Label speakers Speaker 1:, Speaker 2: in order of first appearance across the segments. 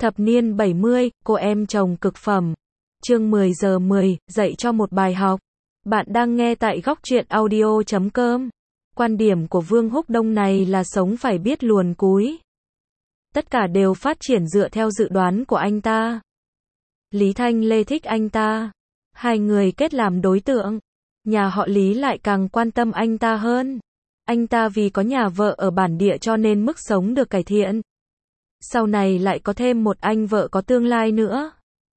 Speaker 1: Thập niên 70, cô em chồng cực phẩm. Chương 10 giờ 10, dạy cho một bài học. Bạn đang nghe tại góc truyện audio.com. Quan điểm của Vương Húc Đông này là sống phải biết luồn cúi. Tất cả đều phát triển dựa theo dự đoán của anh ta. Lý Thanh Lê thích anh ta. Hai người kết làm đối tượng. Nhà họ Lý lại càng quan tâm anh ta hơn. Anh ta vì có nhà vợ ở bản địa cho nên mức sống được cải thiện. Sau này lại có thêm một anh vợ có tương lai nữa.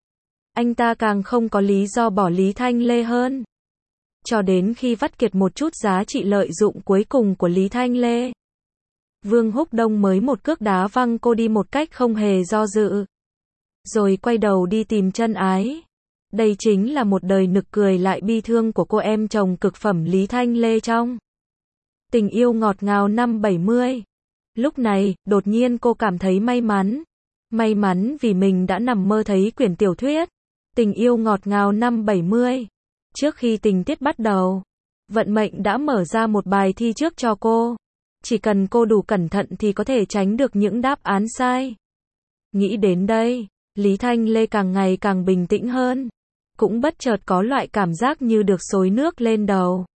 Speaker 1: Anh ta càng không có lý do bỏ Lý Thanh Lê hơn. Cho đến khi vắt kiệt một chút giá trị lợi dụng cuối cùng của Lý Thanh Lê, Vương Húc Đông mới một cước đá văng cô đi một cách không hề do dự. Rồi quay đầu đi tìm chân ái. Đây chính là một đời nực cười lại bi thương của cô em chồng cực phẩm Lý Thanh Lê trong Tình yêu ngọt ngào năm 70. Lúc này, đột nhiên cô cảm thấy may mắn. May mắn vì mình đã nằm mơ thấy quyển tiểu thuyết Tình yêu ngọt ngào năm 70. Trước khi tình tiết bắt đầu, vận mệnh đã mở ra một bài thi trước cho cô. Chỉ cần cô đủ cẩn thận thì có thể tránh được những đáp án sai. Nghĩ đến đây, Lý Thanh Lê càng ngày càng bình tĩnh hơn. Cũng bất chợt có loại cảm giác như được xối nước lên đầu.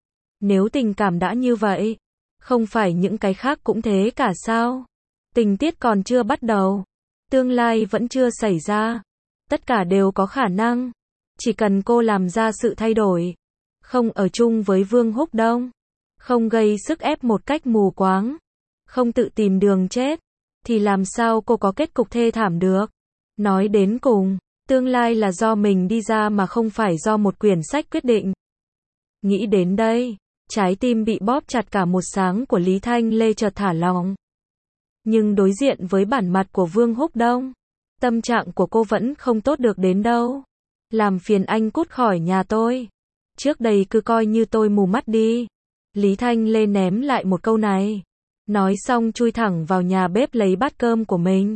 Speaker 1: Nếu tình cảm đã như vậy, không phải những cái khác cũng thế cả sao? Tình tiết còn chưa bắt đầu, tương lai vẫn chưa xảy ra, tất cả đều có khả năng. Chỉ cần cô làm ra sự thay đổi, không ở chung với Vương Húc Đông, không gây sức ép một cách mù quáng, không tự tìm đường chết, thì làm sao cô có kết cục thê thảm được? Nói đến cùng, tương lai là do mình đi ra mà không phải do một quyển sách quyết định. Nghĩ đến đây, trái tim bị bóp chặt cả một sáng của Lý Thanh Lê chợt thả lỏng. Nhưng đối diện với bản mặt của Vương Húc Đông, tâm trạng của cô vẫn không tốt được đến đâu. Làm phiền anh cút khỏi nhà tôi. Trước đây cứ coi như tôi mù mắt đi. Lý Thanh Lê ném lại một câu này. Nói xong chui thẳng vào nhà bếp lấy bát cơm của mình.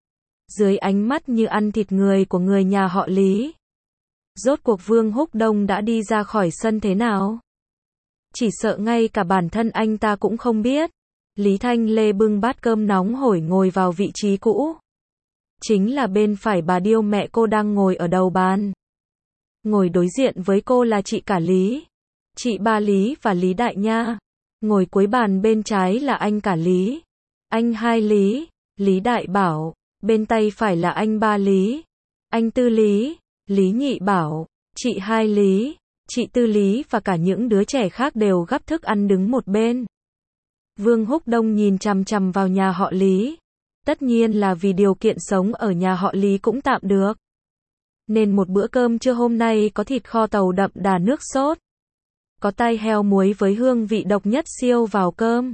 Speaker 1: Dưới ánh mắt như ăn thịt người của người nhà họ Lý. Rốt cuộc Vương Húc Đông đã đi ra khỏi sân thế nào? Chỉ sợ ngay cả bản thân anh ta cũng không biết. Lý Thanh Lê bưng bát cơm nóng hổi ngồi vào vị trí cũ. Chính là bên phải bà Điêu mẹ cô đang ngồi ở đầu bàn. Ngồi đối diện với cô là chị cả Lý, chị ba Lý và Lý Đại Nha. Ngồi cuối bàn bên trái là anh cả Lý, anh hai Lý, Lý Đại Bảo. Bên tay phải là anh ba Lý, anh tư Lý, Lý Nhị Bảo, chị hai Lý, chị tư Lý và cả những đứa trẻ khác đều gắp thức ăn đứng một bên. Vương Húc Đông nhìn chằm chằm vào nhà họ Lý. Tất nhiên là vì điều kiện sống ở nhà họ Lý cũng tạm được. Nên một bữa cơm trưa hôm nay có thịt kho tàu đậm đà nước sốt. Có tai heo muối với hương vị độc nhất siêu vào cơm.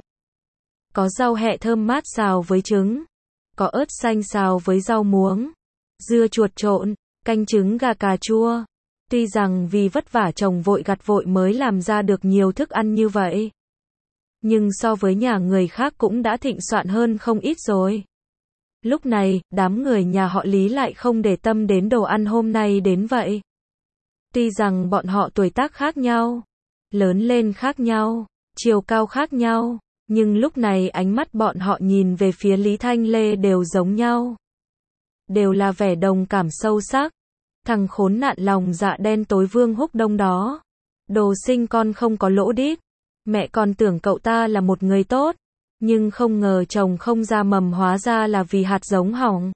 Speaker 1: Có rau hẹ thơm mát xào với trứng. Có ớt xanh xào với rau muống. Dưa chuột trộn, canh trứng gà cà chua. Tuy rằng vì vất vả chồng vội gặt vội mới làm ra được nhiều thức ăn như vậy, nhưng so với nhà người khác cũng đã thịnh soạn hơn không ít rồi. Lúc này, đám người nhà họ Lý lại không để tâm đến đồ ăn hôm nay đến vậy. Tuy rằng bọn họ tuổi tác khác nhau, lớn lên khác nhau, chiều cao khác nhau, nhưng lúc này ánh mắt bọn họ nhìn về phía Lý Thanh Lê đều giống nhau. Đều là vẻ đồng cảm sâu sắc. Thằng khốn nạn lòng dạ đen tối Vương Húc Đông đó. Đồ sinh con không có lỗ đít. Mẹ còn tưởng cậu ta là một người tốt. Nhưng không ngờ chồng không ra mầm hóa ra là vì hạt giống hỏng.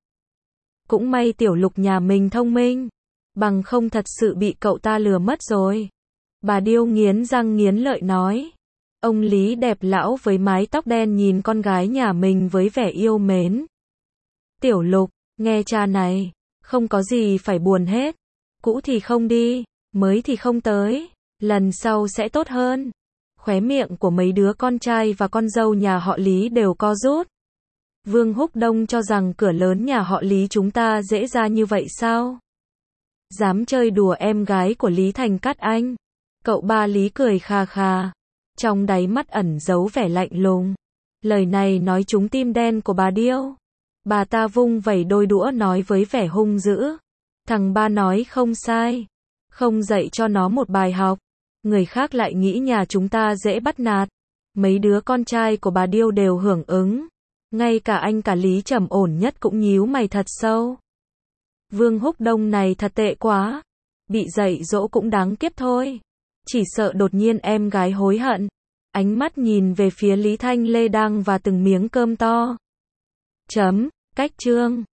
Speaker 1: Cũng may Tiểu Lục nhà mình thông minh. Bằng không thật sự bị cậu ta lừa mất rồi. Bà Điêu nghiến răng nghiến lợi nói. Ông Lý đẹp lão với mái tóc đen nhìn con gái nhà mình với vẻ yêu mến. Tiểu Lục, nghe cha này. Không có gì phải buồn hết. Cũ thì không đi, mới thì không tới. Lần sau sẽ tốt hơn. Khóe miệng của mấy đứa con trai và con dâu nhà họ Lý đều co rút. Vương Húc Đông cho rằng cửa lớn nhà họ Lý chúng ta dễ ra như vậy sao? Dám chơi đùa em gái của Lý Thành Cát Anh. Cậu ba Lý cười khà khà. Trong đáy mắt ẩn giấu vẻ lạnh lùng. Lời này nói trúng tim đen của bà Điêu. Bà ta vung vẩy đôi đũa nói với vẻ hung dữ. Thằng ba nói không sai. Không dạy cho nó một bài học. Người khác lại nghĩ nhà chúng ta dễ bắt nạt. Mấy đứa con trai của bà Điêu đều hưởng ứng. Ngay cả anh cả Lý trầm ổn nhất cũng nhíu mày thật sâu. Vương Húc Đông này thật tệ quá. Bị dạy dỗ cũng đáng kiếp thôi. Chỉ sợ đột nhiên em gái hối hận. Ánh mắt nhìn về phía Lý Thanh Lê đang và từng miếng cơm to. Cách chương